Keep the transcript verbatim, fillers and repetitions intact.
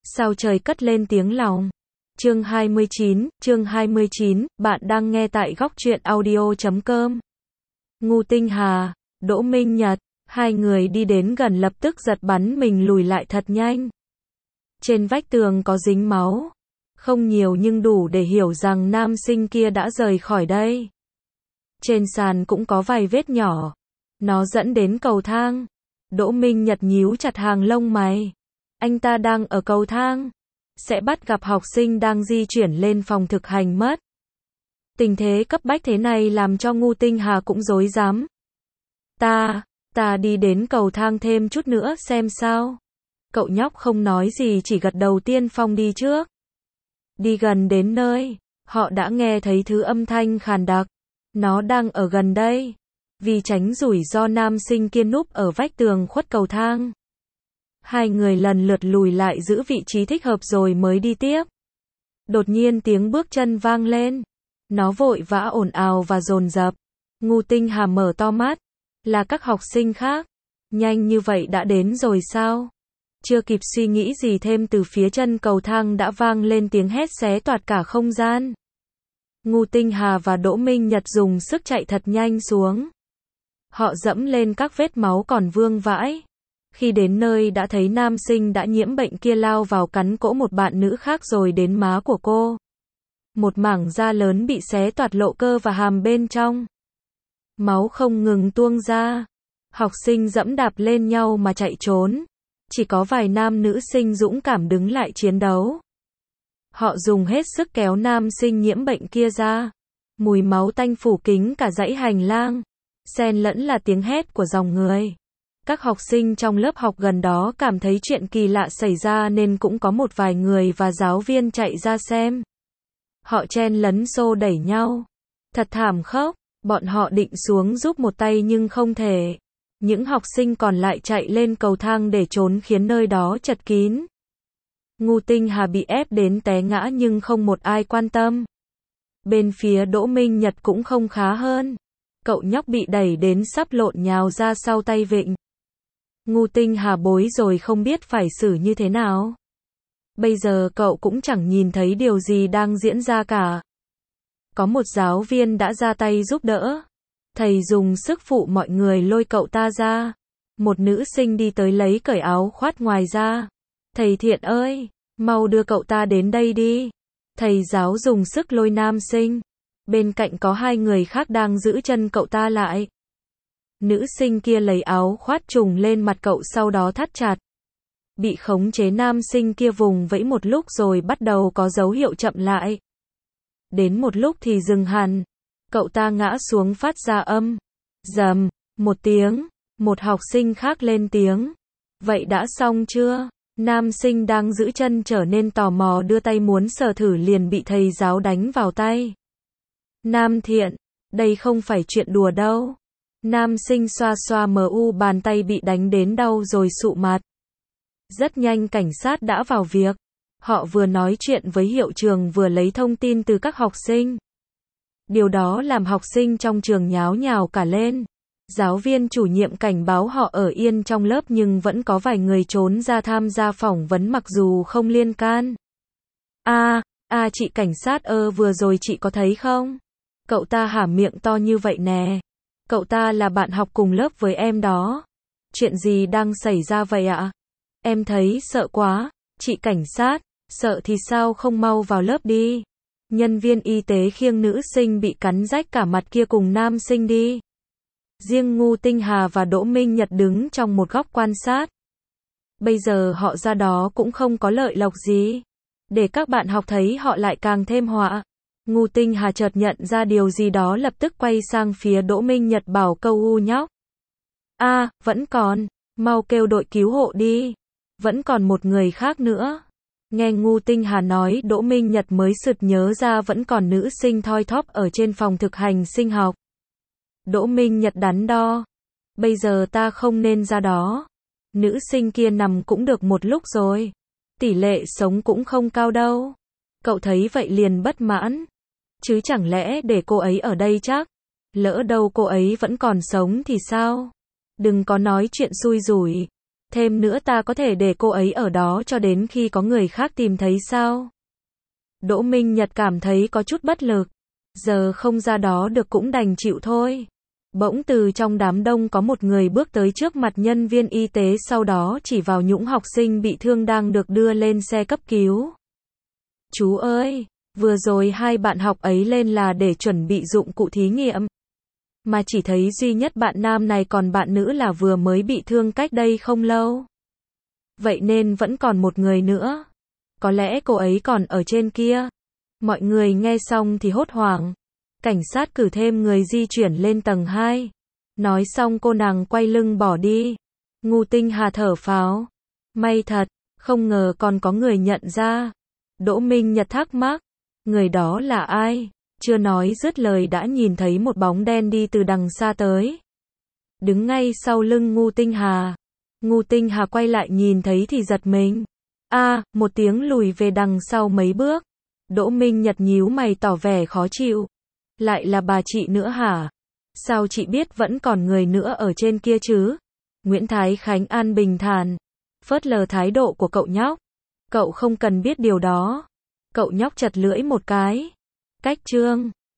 Sao trời cất lên tiếng lòng. Chương hai mươi chín, chương hai mươi chín, bạn đang nghe tại góc truyện audio chấm com. Ngô Tinh Hà, Đỗ Minh Nhật, hai người đi đến gần lập tức giật bắn mình lùi lại thật nhanh. Trên vách tường có dính máu. Không nhiều nhưng đủ để hiểu rằng nam sinh kia đã rời khỏi đây. Trên sàn cũng có vài vết nhỏ. Nó dẫn đến cầu thang. Đỗ Minh Nhật nhíu chặt hàng lông mày. Anh ta đang ở cầu thang. Sẽ bắt gặp học sinh đang di chuyển lên phòng thực hành mất. Tình thế cấp bách thế này làm cho Ngô Tinh Hà cũng rối rắm. Ta, ta đi đến cầu thang thêm chút nữa xem sao. Cậu nhóc không nói gì chỉ gật đầu tiên phong đi trước. Đi gần đến nơi, họ đã nghe thấy thứ âm thanh khàn đặc. Nó đang ở gần đây. Vì tránh rủi ro nam sinh kia núp ở vách tường khuất cầu thang. Hai người lần lượt lùi lại giữ vị trí thích hợp rồi mới đi tiếp. Đột nhiên tiếng bước chân vang lên. Nó vội vã ồn ào và dồn dập. Ngô Tinh Hà mở to mắt. Là các học sinh khác. Nhanh như vậy đã đến rồi sao? Chưa kịp suy nghĩ gì thêm từ phía chân cầu thang đã vang lên tiếng hét xé toạc cả không gian. Ngô Tinh Hà và Đỗ Minh Nhật dùng sức chạy thật nhanh xuống. Họ dẫm lên các vết máu còn vương vãi. Khi đến nơi đã thấy nam sinh đã nhiễm bệnh kia lao vào cắn cổ một bạn nữ khác rồi đến má của cô. Một mảng da lớn bị xé toạc lộ cơ và hàm bên trong. Máu không ngừng tuôn ra. Học sinh dẫm đạp lên nhau mà chạy trốn. Chỉ có vài nam nữ sinh dũng cảm đứng lại chiến đấu. Họ dùng hết sức kéo nam sinh nhiễm bệnh kia ra. Mùi máu tanh phủ kín cả dãy hành lang. Xen lẫn là tiếng hét của dòng người. Các học sinh trong lớp học gần đó cảm thấy chuyện kỳ lạ xảy ra nên cũng có một vài người và giáo viên chạy ra xem. Họ chen lấn xô đẩy nhau. Thật thảm khốc, bọn họ định xuống giúp một tay nhưng không thể. Những học sinh còn lại chạy lên cầu thang để trốn khiến nơi đó chật kín. Ngô Tinh Hà bị ép đến té ngã nhưng không một ai quan tâm. Bên phía Đỗ Minh Nhật cũng không khá hơn. Cậu nhóc bị đẩy đến sắp lộn nhào ra sau tay vịn. Ngô Tinh Hà bối rồi không biết phải xử như thế nào. Bây giờ cậu cũng chẳng nhìn thấy điều gì đang diễn ra cả. Có một giáo viên đã ra tay giúp đỡ. Thầy dùng sức phụ mọi người lôi cậu ta ra. Một nữ sinh đi tới lấy cởi áo khoác ngoài ra. Thầy Thiện ơi, mau đưa cậu ta đến đây đi. Thầy giáo dùng sức lôi nam sinh. Bên cạnh có hai người khác đang giữ chân cậu ta lại. Nữ sinh kia lấy áo khoác trùm lên mặt cậu sau đó thắt chặt. Bị khống chế nam sinh kia vùng vẫy một lúc rồi bắt đầu có dấu hiệu chậm lại. Đến một lúc thì dừng hẳn. Cậu ta ngã xuống phát ra âm. Rầm, một tiếng. Một học sinh khác lên tiếng. Vậy đã xong chưa? Nam sinh đang giữ chân trở nên tò mò đưa tay muốn sờ thử liền bị thầy giáo đánh vào tay. Nam Thiện, đây không phải chuyện đùa đâu. Nam sinh xoa xoa mờ u bàn tay bị đánh đến đau rồi sụ mặt. Rất nhanh cảnh sát đã vào việc. Họ vừa nói chuyện với hiệu trưởng vừa lấy thông tin từ các học sinh. Điều đó làm học sinh trong trường nháo nhào cả lên. Giáo viên chủ nhiệm cảnh báo họ ở yên trong lớp nhưng vẫn có vài người trốn ra tham gia phỏng vấn mặc dù không liên can. A, à, a à, chị cảnh sát ơ vừa rồi chị có thấy không? Cậu ta há miệng to như vậy nè. Cậu ta là bạn học cùng lớp với em đó. Chuyện gì đang xảy ra vậy ạ? Em thấy sợ quá. Chị cảnh sát, sợ thì sao không mau vào lớp đi. Nhân viên y tế khiêng nữ sinh bị cắn rách cả mặt kia cùng nam sinh đi. Riêng Ngô Tinh Hà và Đỗ Minh Nhật đứng trong một góc quan sát. Bây giờ họ ra đó cũng không có lợi lộc gì. Để các bạn học thấy họ lại càng thêm họa. Ngô Tinh Hà chợt nhận ra điều gì đó lập tức quay sang phía Đỗ Minh Nhật bảo câu u nhóc. A, à, vẫn còn. Mau kêu đội cứu hộ đi. Vẫn còn một người khác nữa. Nghe Ngô Tinh Hà nói Đỗ Minh Nhật mới sực nhớ ra vẫn còn nữ sinh thoi thóp ở trên phòng thực hành sinh học. Đỗ Minh Nhật đắn đo. Bây giờ ta không nên ra đó. Nữ sinh kia nằm cũng được một lúc rồi. Tỷ lệ sống cũng không cao đâu. Cậu thấy vậy liền bất mãn. Chứ chẳng lẽ để cô ấy ở đây chắc? Lỡ đâu cô ấy vẫn còn sống thì sao? Đừng có nói chuyện xui rủi. Thêm nữa ta có thể để cô ấy ở đó cho đến khi có người khác tìm thấy sao? Đỗ Minh Nhật cảm thấy có chút bất lực. Giờ không ra đó được cũng đành chịu thôi. Bỗng từ trong đám đông có một người bước tới trước mặt nhân viên y tế, sau đó chỉ vào những học sinh bị thương đang được đưa lên xe cấp cứu. Chú ơi, vừa rồi hai bạn học ấy lên là để chuẩn bị dụng cụ thí nghiệm. Mà chỉ thấy duy nhất bạn nam này, còn bạn nữ là vừa mới bị thương cách đây không lâu. Vậy nên vẫn còn một người nữa. Có lẽ cô ấy còn ở trên kia. Mọi người nghe xong thì hốt hoảng. Cảnh sát cử thêm người di chuyển lên tầng hai. Nói xong cô nàng quay lưng bỏ đi. Ngô Tinh Hà thở phào. May thật, không ngờ còn có người nhận ra. Đỗ Minh Nhật thắc mắc. Người đó là ai? Chưa nói dứt lời đã nhìn thấy một bóng đen đi từ đằng xa tới. Đứng ngay sau lưng Ngô Tinh Hà. Ngô Tinh Hà quay lại nhìn thấy thì giật mình. A, à, một tiếng lùi về đằng sau mấy bước. Đỗ Minh Nhật nhíu mày tỏ vẻ khó chịu. Lại là bà chị nữa hả? Sao chị biết vẫn còn người nữa ở trên kia chứ? Nguyễn Thái Khánh an bình thản. Phớt lờ thái độ của cậu nhóc. Cậu không cần biết điều đó. Cậu nhóc chật lưỡi một cái. Cách trương.